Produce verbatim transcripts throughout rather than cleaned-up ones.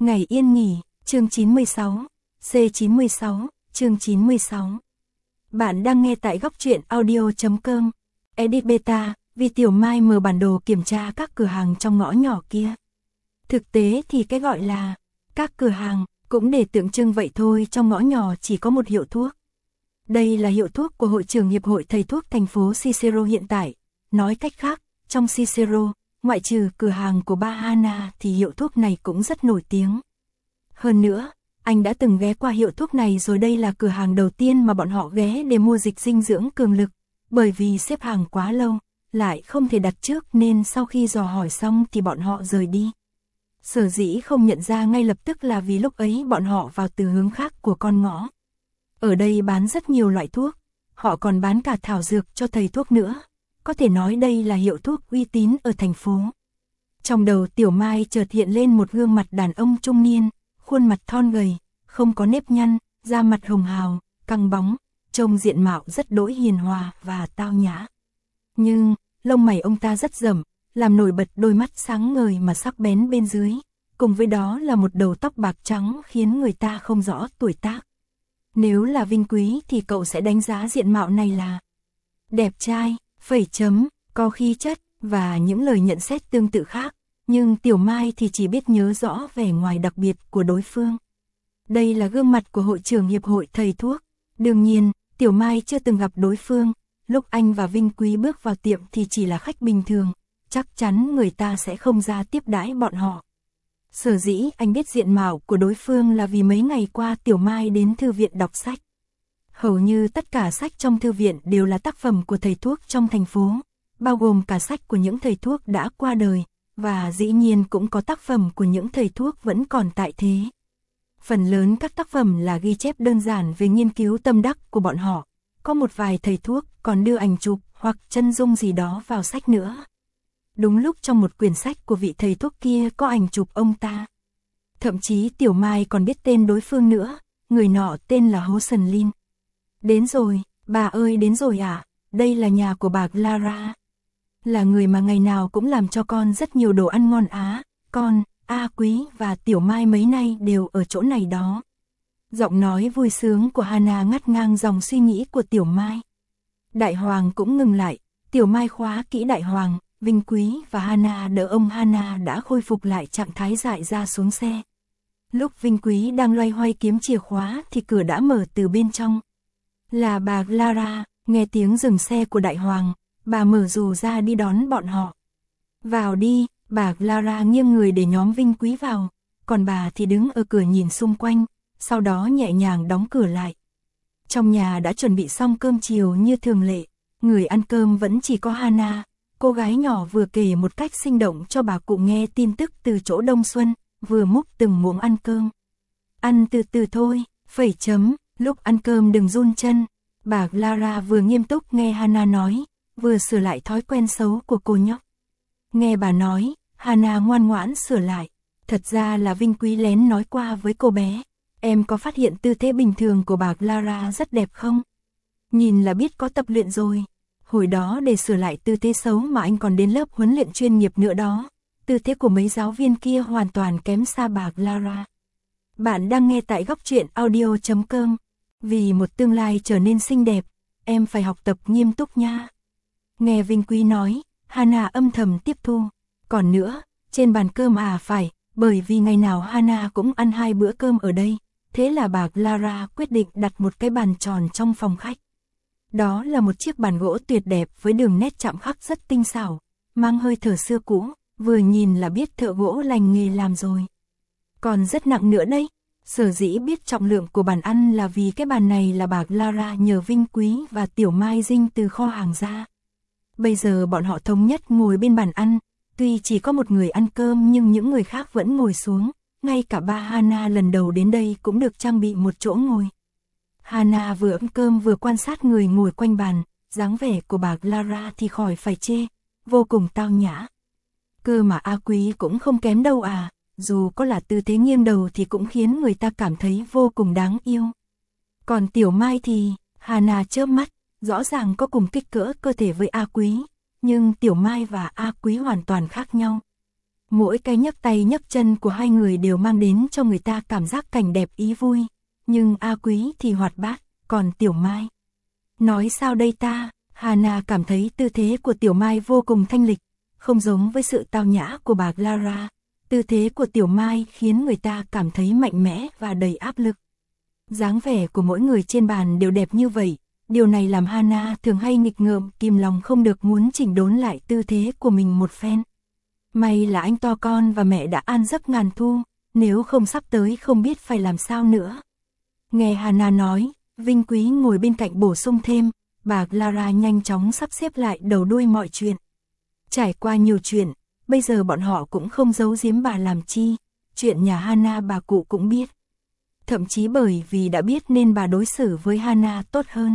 Ngày yên nghỉ, chương chín mươi sáu, C chín mươi sáu, chương chín mươi sáu. Bạn đang nghe tại góc truyện audio.com. Edit beta, vì Tiểu Mai mở bản đồ kiểm tra các cửa hàng trong ngõ nhỏ kia. Thực tế thì cái gọi là các cửa hàng cũng để tượng trưng vậy thôi, trong ngõ nhỏ chỉ có một hiệu thuốc. Đây là hiệu thuốc của hội trưởng Hiệp hội Thầy thuốc thành phố Cicero hiện tại. Nói cách khác, trong Cicero, ngoại trừ cửa hàng của ba Hana thì hiệu thuốc này cũng rất nổi tiếng. Hơn nữa, anh đã từng ghé qua hiệu thuốc này rồi, đây là cửa hàng đầu tiên mà bọn họ ghé để mua dịch dinh dưỡng cường lực, bởi vì xếp hàng quá lâu, lại không thể đặt trước nên sau khi dò hỏi xong thì bọn họ rời đi. Sở dĩ không nhận ra ngay lập tức là vì lúc ấy bọn họ vào từ hướng khác của con ngõ. Ở đây bán rất nhiều loại thuốc, họ còn bán cả thảo dược cho thầy thuốc nữa. Có thể nói đây là hiệu thuốc uy tín ở thành phố. Trong đầu Tiểu Mai chợt hiện lên một gương mặt đàn ông trung niên, khuôn mặt thon gầy, không có nếp nhăn, da mặt hồng hào, căng bóng, trông diện mạo rất đỗi hiền hòa và tao nhã. Nhưng, lông mày ông ta rất rậm, làm nổi bật đôi mắt sáng ngời mà sắc bén bên dưới, cùng với đó là một đầu tóc bạc trắng khiến người ta không rõ tuổi tác. Nếu là Vinh Quý thì cậu sẽ đánh giá diện mạo này là đẹp trai, phẩy chấm, có khí chất, và những lời nhận xét tương tự khác, nhưng Tiểu Mai thì chỉ biết nhớ rõ vẻ ngoài đặc biệt của đối phương. Đây là gương mặt của hội trưởng Hiệp hội Thầy thuốc. Đương nhiên, Tiểu Mai chưa từng gặp đối phương, lúc anh và Vinh Quý bước vào tiệm thì chỉ là khách bình thường, chắc chắn người ta sẽ không ra tiếp đãi bọn họ. Sở dĩ anh biết diện mạo của đối phương là vì mấy ngày qua Tiểu Mai đến thư viện đọc sách. Hầu như tất cả sách trong thư viện đều là tác phẩm của thầy thuốc trong thành phố, bao gồm cả sách của những thầy thuốc đã qua đời, và dĩ nhiên cũng có tác phẩm của những thầy thuốc vẫn còn tại thế. Phần lớn các tác phẩm là ghi chép đơn giản về nghiên cứu tâm đắc của bọn họ, có một vài thầy thuốc còn đưa ảnh chụp hoặc chân dung gì đó vào sách nữa. Đúng lúc trong một quyển sách của vị thầy thuốc kia có ảnh chụp ông ta. Thậm chí Tiểu Mai còn biết tên đối phương nữa, người nọ tên là Hố Sần Lin. Đến rồi, bà ơi đến rồi ạ, à? Đây là nhà của bà Clara. Là người mà ngày nào cũng làm cho con rất nhiều đồ ăn ngon á, con, A Quý và Tiểu Mai mấy nay đều ở chỗ này đó. Giọng nói vui sướng của Hana ngắt ngang dòng suy nghĩ của Tiểu Mai. Đại Hoàng cũng ngừng lại, Tiểu Mai khóa kỹ Đại Hoàng, Vinh Quý và Hana đỡ ông Hana đã khôi phục lại trạng thái dại ra xuống xe. Lúc Vinh Quý đang loay hoay kiếm chìa khóa thì cửa đã mở từ bên trong. Là bà Clara, nghe tiếng dừng xe của Đại Hoàng, bà mở dù ra đi đón bọn họ. Vào đi, bà Clara nghiêng người để nhóm Vinh Quý vào, còn bà thì đứng ở cửa nhìn xung quanh, sau đó nhẹ nhàng đóng cửa lại. Trong nhà đã chuẩn bị xong cơm chiều như thường lệ, người ăn cơm vẫn chỉ có Hana, cô gái nhỏ vừa kể một cách sinh động cho bà cụ nghe tin tức từ chỗ Đông Xuân, vừa múc từng muỗng ăn cơm. Ăn từ từ thôi, phẩy chấm, lúc ăn cơm đừng run chân. Bà Clara vừa nghiêm túc nghe Hana nói, vừa sửa lại thói quen xấu của cô nhóc. Nghe bà nói, Hana ngoan ngoãn sửa lại. Thật ra là Vinh Quý lén nói qua với cô bé. Em có phát hiện tư thế bình thường của bà Clara rất đẹp không? Nhìn là biết có tập luyện rồi. Hồi đó để sửa lại tư thế xấu mà anh còn đến lớp huấn luyện chuyên nghiệp nữa đó. Tư thế của mấy giáo viên kia hoàn toàn kém xa bà Clara. Bạn đang nghe tại góc truyện audio.com. Vì một tương lai trở nên xinh đẹp, em phải học tập nghiêm túc nha. Nghe Vinh Quý nói, Hana âm thầm tiếp thu. Còn nữa, trên bàn cơm à phải, bởi vì ngày nào Hana cũng ăn hai bữa cơm ở đây. Thế là bà Clara quyết định đặt một cái bàn tròn trong phòng khách. Đó là một chiếc bàn gỗ tuyệt đẹp với đường nét chạm khắc rất tinh xảo, mang hơi thở xưa cũ, vừa nhìn là biết thợ gỗ lành nghề làm rồi. Còn rất nặng nữa đấy. Sở dĩ biết trọng lượng của bàn ăn là vì cái bàn này là bà Clara nhờ Vinh Quý và Tiểu Mai dinh từ kho hàng ra. Bây giờ bọn họ thống nhất ngồi bên bàn ăn, tuy chỉ có một người ăn cơm nhưng những người khác vẫn ngồi xuống, ngay cả ba Hana lần đầu đến đây cũng được trang bị một chỗ ngồi. Hana vừa ăn cơm vừa quan sát người ngồi quanh bàn, dáng vẻ của bà Clara thì khỏi phải chê, vô cùng tao nhã. Cơ mà A Quý cũng không kém đâu à. Dù có là tư thế nghiêng đầu thì cũng khiến người ta cảm thấy vô cùng đáng yêu. Còn Tiểu Mai thì, Hana chớp mắt, rõ ràng có cùng kích cỡ cơ thể với A Quý, nhưng Tiểu Mai và A Quý hoàn toàn khác nhau. Mỗi cái nhấc tay nhấc chân của hai người đều mang đến cho người ta cảm giác cảnh đẹp ý vui. Nhưng A Quý thì hoạt bát, còn Tiểu Mai. Nói sao đây ta? Hana cảm thấy tư thế của Tiểu Mai vô cùng thanh lịch, không giống với sự tao nhã của bà Clara. Tư thế của Tiểu Mai khiến người ta cảm thấy mạnh mẽ và đầy áp lực. Dáng vẻ của mỗi người trên bàn đều đẹp như vậy, điều này làm Hana thường hay nghịch ngợm, kìm lòng không được muốn chỉnh đốn lại tư thế của mình một phen. May là anh to con và mẹ đã an giấc ngàn thu, nếu không sắp tới không biết phải làm sao nữa. Nghe Hana nói, Vinh Quý ngồi bên cạnh bổ sung thêm, bà Clara nhanh chóng sắp xếp lại đầu đuôi mọi chuyện. Trải qua nhiều chuyện, bây giờ bọn họ cũng không giấu giếm bà làm chi, chuyện nhà Hana bà cụ cũng biết. Thậm chí bởi vì đã biết nên bà đối xử với Hana tốt hơn.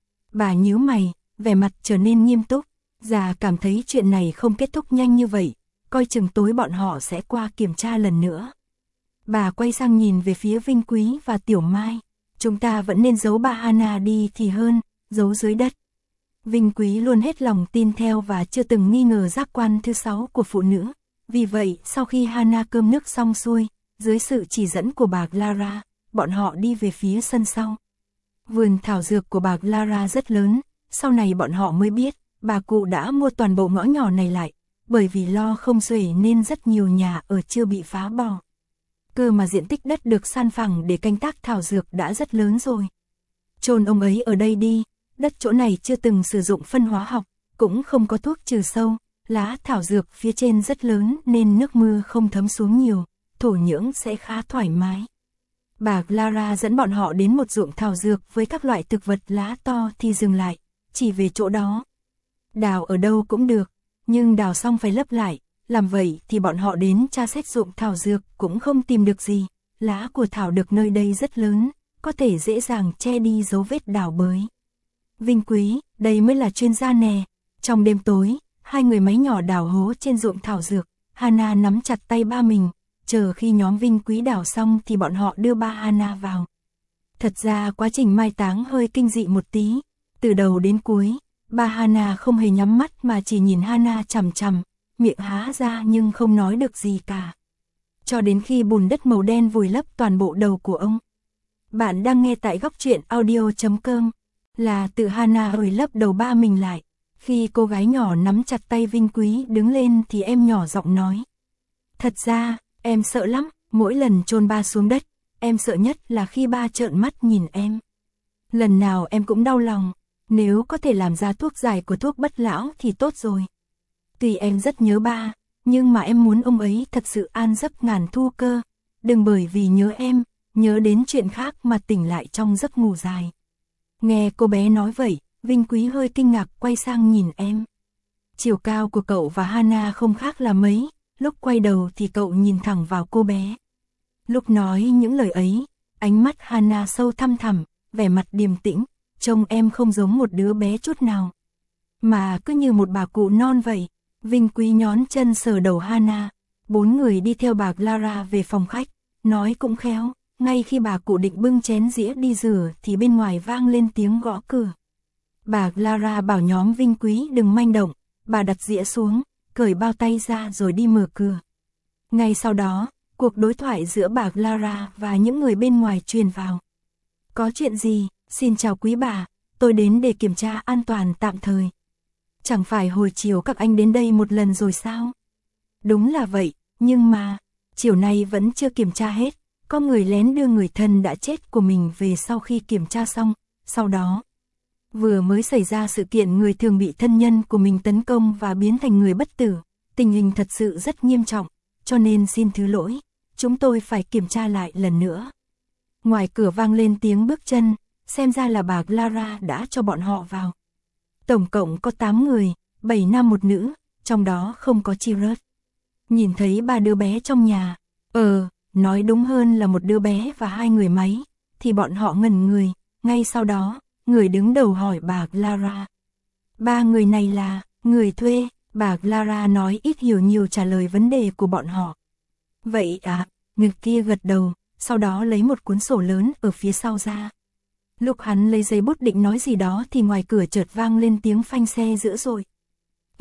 Bà nhíu mày, vẻ mặt trở nên nghiêm túc, già cảm thấy chuyện này không kết thúc nhanh như vậy, coi chừng tối bọn họ sẽ qua kiểm tra lần nữa. Bà quay sang nhìn về phía Vinh Quý và Tiểu Mai, chúng ta vẫn nên giấu bà Hana đi thì hơn, giấu dưới đất. Vinh Quý luôn hết lòng tin theo và chưa từng nghi ngờ giác quan thứ sáu của phụ nữ. Vì vậy, sau khi Hana cơm nước xong xuôi, dưới sự chỉ dẫn của bà Clara, bọn họ đi về phía sân sau. Vườn thảo dược của bà Clara rất lớn, sau này bọn họ mới biết, bà cụ đã mua toàn bộ ngõ nhỏ này lại, bởi vì lo không xuể nên rất nhiều nhà ở chưa bị phá bỏ. Cơ mà diện tích đất được san phẳng để canh tác thảo dược đã rất lớn rồi. Chôn ông ấy ở đây đi, đất chỗ này chưa từng sử dụng phân hóa học, cũng không có thuốc trừ sâu, lá thảo dược phía trên rất lớn nên nước mưa không thấm xuống nhiều, thổ nhưỡng sẽ khá thoải mái. Bà Clara dẫn bọn họ đến một ruộng thảo dược với các loại thực vật lá to thì dừng lại, chỉ về chỗ đó. Đào ở đâu cũng được, nhưng đào xong phải lấp lại, làm vậy thì bọn họ đến tra xét ruộng thảo dược cũng không tìm được gì, lá của thảo được nơi đây rất lớn, có thể dễ dàng che đi dấu vết đào bới. Vinh Quý, đây mới là chuyên gia nè. Trong đêm tối, hai người máy nhỏ đào hố trên ruộng thảo dược, Hana nắm chặt tay ba mình, chờ khi nhóm Vinh Quý đào xong thì bọn họ đưa ba Hana vào. Thật ra quá trình mai táng hơi kinh dị một tí, từ đầu đến cuối, ba Hana không hề nhắm mắt mà chỉ nhìn Hana chằm chằm, miệng há ra nhưng không nói được gì cả. Cho đến khi bùn đất màu đen vùi lấp toàn bộ đầu của ông. Bạn đang nghe tại góc truyện audio chấm com. Là tự Hana ơi lấp đầu ba mình lại. Khi cô gái nhỏ nắm chặt tay Vinh Quý đứng lên thì em nhỏ giọng nói. Thật ra, em sợ lắm, mỗi lần chôn ba xuống đất, em sợ nhất là khi ba trợn mắt nhìn em. Lần nào em cũng đau lòng, nếu có thể làm ra thuốc giải của thuốc bất lão thì tốt rồi. Tuy em rất nhớ ba, nhưng mà em muốn ông ấy thật sự an giấc ngàn thu cơ. Đừng bởi vì nhớ em, nhớ đến chuyện khác mà tỉnh lại trong giấc ngủ dài. Nghe cô bé nói vậy, Vinh Quý hơi kinh ngạc quay sang nhìn em. Chiều cao của cậu và Hana không khác là mấy, lúc quay đầu thì cậu nhìn thẳng vào cô bé. Lúc nói những lời ấy, ánh mắt Hana sâu thăm thẳm, vẻ mặt điềm tĩnh, trông em không giống một đứa bé chút nào. Mà cứ như một bà cụ non vậy. Vinh Quý nhón chân sờ đầu Hana, bốn người đi theo bà Clara về phòng khách, nói cũng khéo. Ngay khi bà cụ định bưng chén dĩa đi rửa thì bên ngoài vang lên tiếng gõ cửa. Bà Clara bảo nhóm Vinh Quý đừng manh động, bà đặt dĩa xuống, cởi bao tay ra rồi đi mở cửa. Ngay sau đó, cuộc đối thoại giữa bà Clara và những người bên ngoài truyền vào. Có chuyện gì? Xin chào quý bà, tôi đến để kiểm tra an toàn tạm thời. Chẳng phải hồi chiều các anh đến đây một lần rồi sao? Đúng là vậy, nhưng mà, chiều nay vẫn chưa kiểm tra hết. Có người lén đưa người thân đã chết của mình về sau khi kiểm tra xong, sau đó. Vừa mới xảy ra sự kiện người thường bị thân nhân của mình tấn công và biến thành người bất tử, tình hình thật sự rất nghiêm trọng, cho nên xin thứ lỗi, chúng tôi phải kiểm tra lại lần nữa. Ngoài cửa vang lên tiếng bước chân, xem ra là bà Clara đã cho bọn họ vào. Tổng cộng có tám người, bảy nam một nữ, trong đó không có Chirrut. Nhìn thấy ba đứa bé trong nhà, ờ, nói đúng hơn là một đứa bé và hai người máy, thì bọn họ ngẩn người, ngay sau đó, người đứng đầu hỏi bà Clara. Ba người này là, người thuê, bà Clara nói ít hiểu nhiều trả lời vấn đề của bọn họ. Vậy à, người kia gật đầu, sau đó lấy một cuốn sổ lớn ở phía sau ra. Lúc hắn lấy giấy bút định nói gì đó thì ngoài cửa chợt vang lên tiếng phanh xe dữ dội.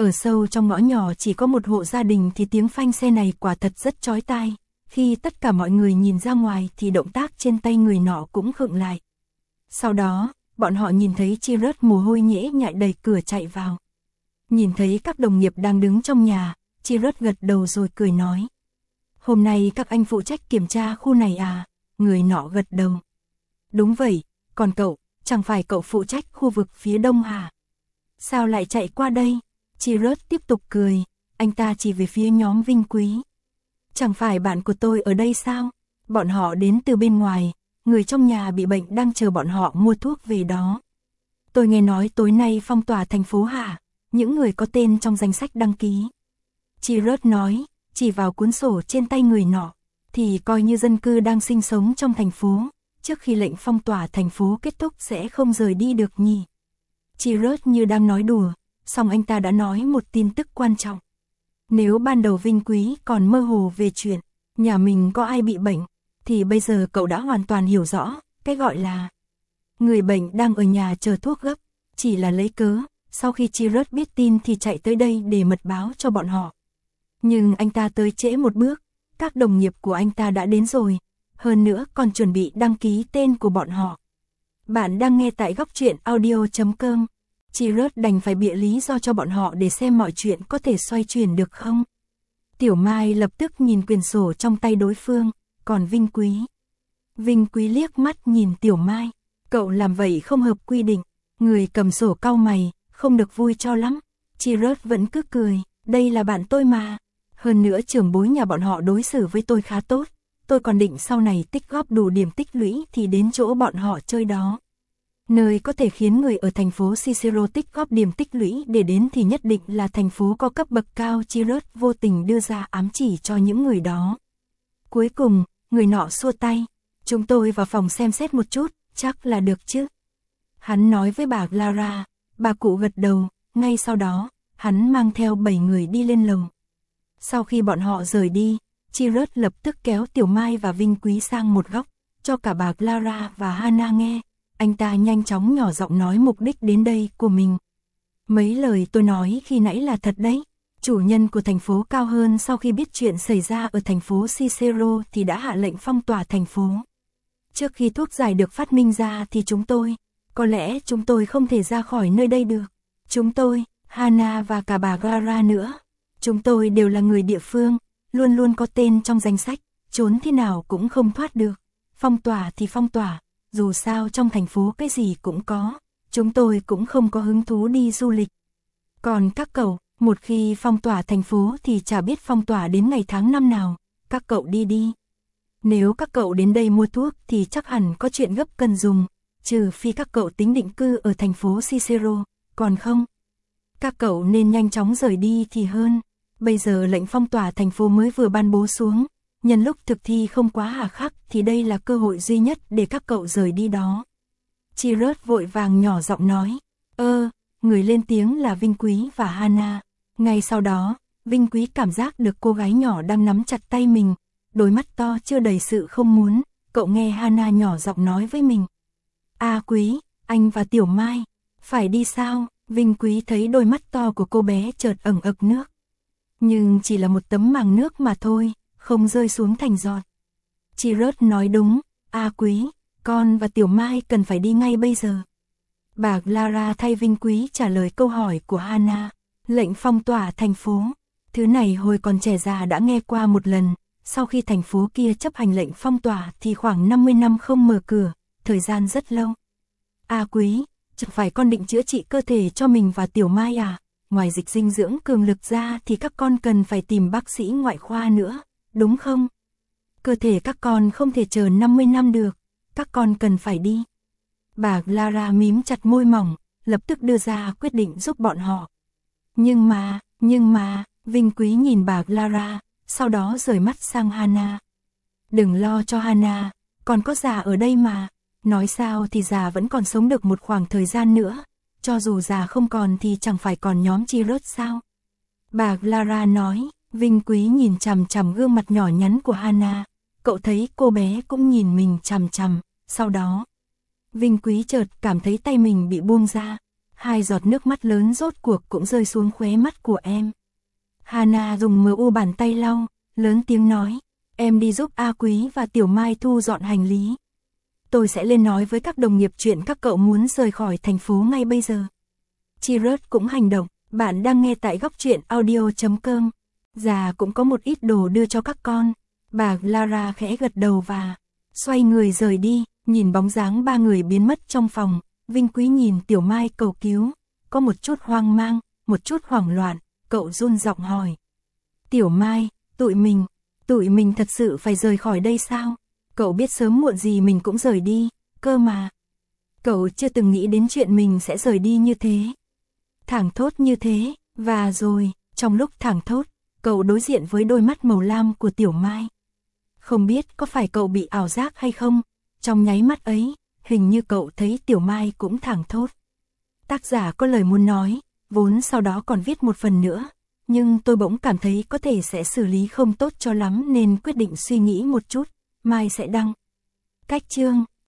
Ở sâu trong ngõ nhỏ chỉ có một hộ gia đình thì tiếng phanh xe này quả thật rất chói tai. Khi tất cả mọi người nhìn ra ngoài thì động tác trên tay người nọ cũng khựng lại. Sau đó, bọn họ nhìn thấy Chirrut mồ hôi nhễ nhại đẩy cửa chạy vào. Nhìn thấy các đồng nghiệp đang đứng trong nhà, Chirrut gật đầu rồi cười nói. Hôm nay các anh phụ trách kiểm tra khu này à? Người nọ gật đầu. Đúng vậy, còn cậu, chẳng phải cậu phụ trách khu vực phía đông hả? Sao lại chạy qua đây? Chirrut tiếp tục cười, anh ta chỉ về phía nhóm Vinh Quý. Chẳng phải bạn của tôi ở đây sao? Bọn họ đến từ bên ngoài, người trong nhà bị bệnh đang chờ bọn họ mua thuốc về đó. Tôi nghe nói tối nay phong tỏa thành phố hả? Những người có tên trong danh sách đăng ký. Chirrut nói, chỉ vào cuốn sổ trên tay người nọ, thì coi như dân cư đang sinh sống trong thành phố, trước khi lệnh phong tỏa thành phố kết thúc sẽ không rời đi được nhỉ. Chirrut như đang nói đùa, song anh ta đã nói một tin tức quan trọng. Nếu ban đầu Vinh Quý còn mơ hồ về chuyện nhà mình có ai bị bệnh, thì bây giờ cậu đã hoàn toàn hiểu rõ, cái gọi là người bệnh đang ở nhà chờ thuốc gấp, chỉ là lấy cớ. Sau khi Chirrut biết tin thì chạy tới đây để mật báo cho bọn họ. Nhưng anh ta tới trễ một bước, các đồng nghiệp của anh ta đã đến rồi, hơn nữa còn chuẩn bị đăng ký tên của bọn họ. Bạn đang nghe tại góc truyện audio chấm com. Chirrut đành phải bịa lý do cho bọn họ để xem mọi chuyện có thể xoay chuyển được không. Tiểu Mai lập tức nhìn quyển sổ trong tay đối phương, còn Vinh Quý. Vinh Quý liếc mắt nhìn Tiểu Mai, cậu làm vậy không hợp quy định. Người cầm sổ cau mày, không được vui cho lắm. Chirrut vẫn cứ cười, đây là bạn tôi mà. Hơn nữa trưởng bối nhà bọn họ đối xử với tôi khá tốt. Tôi còn định sau này tích góp đủ điểm tích lũy thì đến chỗ bọn họ chơi đó. Nơi có thể khiến người ở thành phố Cicero tích góp điểm tích lũy để đến thì nhất định là thành phố có cấp bậc cao. Chirrut vô tình đưa ra ám chỉ cho những người đó. Cuối cùng, người nọ xua tay. Chúng tôi vào phòng xem xét một chút, chắc là được chứ. Hắn nói với bà Clara, bà cụ gật đầu, ngay sau đó, hắn mang theo bảy người đi lên lầu. Sau khi bọn họ rời đi, Chirrut lập tức kéo Tiểu Mai và Vinh Quý sang một góc, cho cả bà Clara và Hana nghe. Anh ta nhanh chóng nhỏ giọng nói mục đích đến đây của mình. Mấy lời tôi nói khi nãy là thật đấy. Chủ nhân của thành phố Cao Hơn sau khi biết chuyện xảy ra ở thành phố Cicero thì đã hạ lệnh phong tỏa thành phố. Trước khi thuốc giải được phát minh ra thì chúng tôi, có lẽ chúng tôi không thể ra khỏi nơi đây được. Chúng tôi, Hana và cả bà Clara nữa. Chúng tôi đều là người địa phương, luôn luôn có tên trong danh sách, trốn thế nào cũng không thoát được. Phong tỏa thì phong tỏa, dù sao trong thành phố cái gì cũng có, chúng tôi cũng không có hứng thú đi du lịch. Còn các cậu, một khi phong tỏa thành phố thì chả biết phong tỏa đến ngày tháng năm nào, các cậu đi đi. Nếu các cậu đến đây mua thuốc thì chắc hẳn có chuyện gấp cần dùng, trừ phi các cậu tính định cư ở thành phố Cicero, còn không. Các cậu nên nhanh chóng rời đi thì hơn. Bây giờ lệnh phong tỏa thành phố mới vừa ban bố xuống, nhân lúc thực thi không quá hà khắc thì đây là cơ hội duy nhất để các cậu rời đi đó. Chirrut vội vàng nhỏ giọng nói, ơ, người lên tiếng là Vinh Quý và Hana. Ngay sau đó, Vinh Quý cảm giác được cô gái nhỏ đang nắm chặt tay mình, đôi mắt to chưa đầy sự không muốn, cậu nghe Hana nhỏ giọng nói với mình. A Quý, anh và Tiểu Mai, phải đi sao? Vinh Quý thấy đôi mắt to của cô bé chợt ẩn ực nước. Nhưng chỉ là một tấm màng nước mà thôi, không rơi xuống thành giọt. Chirrut nói đúng, A Quý, con và Tiểu Mai cần phải đi ngay bây giờ. Bà Clara thay Vinh Quý trả lời câu hỏi của Hana. Lệnh phong tỏa thành phố. Thứ này hồi còn trẻ già đã nghe qua một lần. Sau khi thành phố kia chấp hành lệnh phong tỏa thì khoảng năm mươi năm không mở cửa, thời gian rất lâu. A Quý, chẳng phải con định chữa trị cơ thể cho mình và Tiểu Mai à? Ngoài dịch dinh dưỡng cường lực ra thì các con cần phải tìm bác sĩ ngoại khoa nữa, đúng không? Cơ thể các con không thể chờ năm mươi năm được, các con cần phải đi. Bà Clara mím chặt môi mỏng, lập tức đưa ra quyết định giúp bọn họ. Nhưng mà, nhưng mà, Vinh Quý nhìn bà Clara, sau đó rời mắt sang Hana. Đừng lo cho Hana, còn có già ở đây mà. Nói sao thì già vẫn còn sống được một khoảng thời gian nữa. Cho dù già không còn thì chẳng phải còn nhóm Chirrut sao? Bà Clara nói. Vinh Quý nhìn chằm chằm gương mặt nhỏ nhắn của Hana. Cậu thấy cô bé cũng nhìn mình chằm chằm. Sau đó, Vinh Quý chợt cảm thấy tay mình bị buông ra. Hai giọt nước mắt lớn rốt cuộc cũng rơi xuống khóe mắt của em. Hana dùng mờ u bàn tay lau, lớn tiếng nói, em đi giúp A Quý và Tiểu Mai thu dọn hành lý. Tôi sẽ lên nói với các đồng nghiệp chuyện các cậu muốn rời khỏi thành phố ngay bây giờ. Chirrut cũng hành động, bạn đang nghe tại góc truyện audio chấm com. Già cũng có một ít đồ đưa cho các con. Bà Clara khẽ gật đầu và xoay người rời đi, nhìn bóng dáng ba người biến mất trong phòng. Vinh Quý nhìn Tiểu Mai cầu cứu, có một chút hoang mang, một chút hoảng loạn, cậu run giọng hỏi. Tiểu Mai, tụi mình, tụi mình thật sự phải rời khỏi đây sao? Cậu biết sớm muộn gì mình cũng rời đi, cơ mà. Cậu chưa từng nghĩ đến chuyện mình sẽ rời đi như thế. Thảng thốt như thế, và rồi, trong lúc thảng thốt, cậu đối diện với đôi mắt màu lam của Tiểu Mai. Không biết có phải cậu bị ảo giác hay không, trong nháy mắt ấy, hình như cậu thấy Tiểu Mai cũng thảng thốt. Tác giả có lời muốn nói, vốn sau đó còn viết một phần nữa, nhưng tôi bỗng cảm thấy có thể sẽ xử lý không tốt cho lắm nên quyết định suy nghĩ một chút, mai sẽ đăng. Cách chương